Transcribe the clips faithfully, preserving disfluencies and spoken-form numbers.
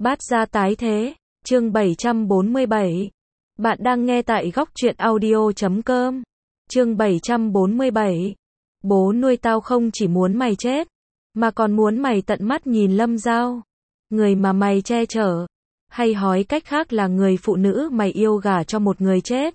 Bát gia tái thế, chương bảy trăm bốn mươi bảy. Bạn đang nghe tại góc truyện audio chấm com. Chương bảy trăm bốn mươi bảy. Bố nuôi tao không chỉ muốn mày chết, mà còn muốn mày tận mắt nhìn Lâm Giao, người mà mày che chở, hay nói cách khác là người phụ nữ mày yêu gả cho một người chết.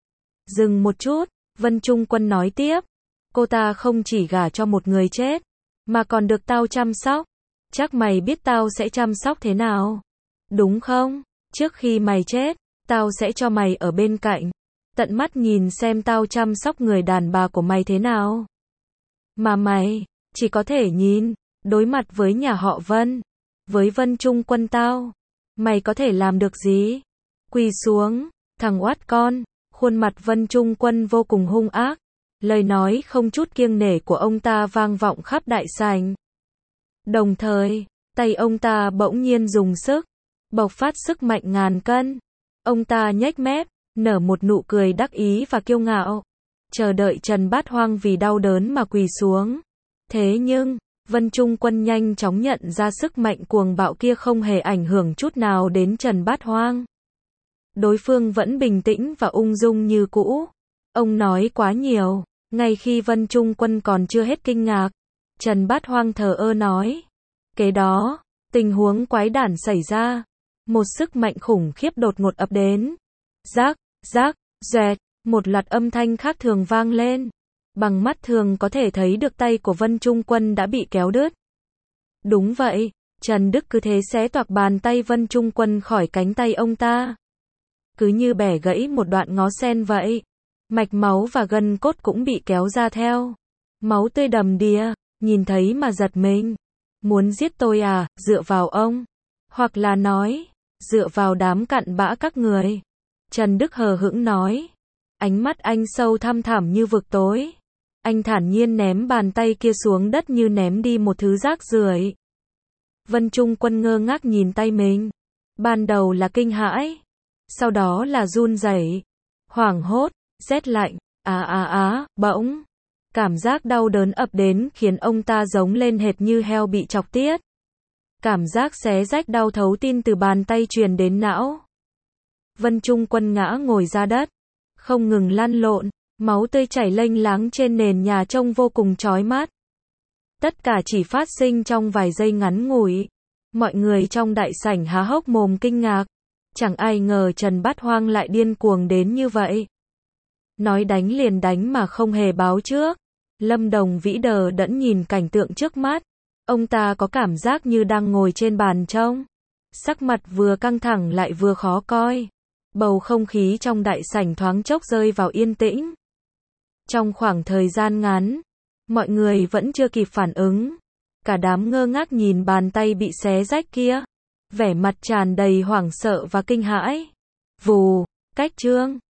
Dừng một chút, Vân Trung Quân nói tiếp, cô ta không chỉ gả cho một người chết, mà còn được tao chăm sóc. Chắc mày biết tao sẽ chăm sóc thế nào, đúng không? Trước khi mày chết, tao sẽ cho mày ở bên cạnh, tận mắt nhìn xem tao chăm sóc người đàn bà của mày thế nào. Mà mày, chỉ có thể nhìn, đối mặt với nhà họ Vân, với Vân Trung Quân tao, mày có thể làm được gì? Quỳ xuống, thằng oát con. Khuôn mặt Vân Trung Quân vô cùng hung ác, lời nói không chút kiêng nể của ông ta vang vọng khắp đại sảnh. Đồng thời, tay ông ta bỗng nhiên dùng sức, bộc phát sức mạnh ngàn cân. Ông ta nhếch mép, nở một nụ cười đắc ý và kiêu ngạo, chờ đợi Trần Bát Hoang vì đau đớn mà quỳ xuống. Thế nhưng, Vân Trung Quân nhanh chóng nhận ra sức mạnh cuồng bạo kia không hề ảnh hưởng chút nào đến Trần Bát Hoang. Đối phương vẫn bình tĩnh và ung dung như cũ. Ông nói quá nhiều, ngay khi Vân Trung Quân còn chưa hết kinh ngạc, Trần Bát Hoang thờ ơ nói. Kế đó, tình huống quái đản xảy ra. Một sức mạnh khủng khiếp đột ngột ập đến. Rác, rác, rẹt, một loạt âm thanh khác thường vang lên. Bằng mắt thường có thể thấy được tay của Vân Trung Quân đã bị kéo đứt. Đúng vậy, Trần Đức cứ thế xé toạc bàn tay Vân Trung Quân khỏi cánh tay ông ta. Cứ như bẻ gãy một đoạn ngó sen vậy. Mạch máu và gân cốt cũng bị kéo ra theo. Máu tươi đầm đìa, nhìn thấy mà giật mình. Muốn giết tôi à, dựa vào ông. Hoặc là nói, dựa vào đám cặn bã các người. Trần Đức hờ hững nói. Ánh mắt anh sâu thăm thẳm như vực tối. Anh thản nhiên ném bàn tay kia xuống đất như ném đi một thứ rác rưởi. Vân Trung Quân ngơ ngác nhìn tay mình. Ban đầu là kinh hãi, sau đó là run rẩy, hoảng hốt, rét lạnh, á á á, bỗng. Cảm giác đau đớn ập đến khiến ông ta giống lên hệt như heo bị chọc tiết. Cảm giác xé rách đau thấu tim từ bàn tay truyền đến não. Vân Trung Quân ngã ngồi ra đất, không ngừng lăn lộn, máu tươi chảy lênh láng trên nền nhà trông vô cùng chói mắt. Tất cả chỉ phát sinh trong vài giây ngắn ngủi. Mọi người trong đại sảnh há hốc mồm kinh ngạc. Chẳng ai ngờ Trần Bát Hoang lại điên cuồng đến như vậy. Nói đánh liền đánh mà không hề báo trước. Lâm Đồng Vĩ đờ đẫn nhìn cảnh tượng trước mắt. Ông ta có cảm giác như đang ngồi trên bàn trông. Sắc mặt vừa căng thẳng lại vừa khó coi. Bầu không khí trong đại sảnh thoáng chốc rơi vào yên tĩnh. Trong khoảng thời gian ngắn, mọi người vẫn chưa kịp phản ứng. Cả đám ngơ ngác nhìn bàn tay bị xé rách kia. Vẻ mặt tràn đầy hoảng sợ và kinh hãi. Vù, cách chương.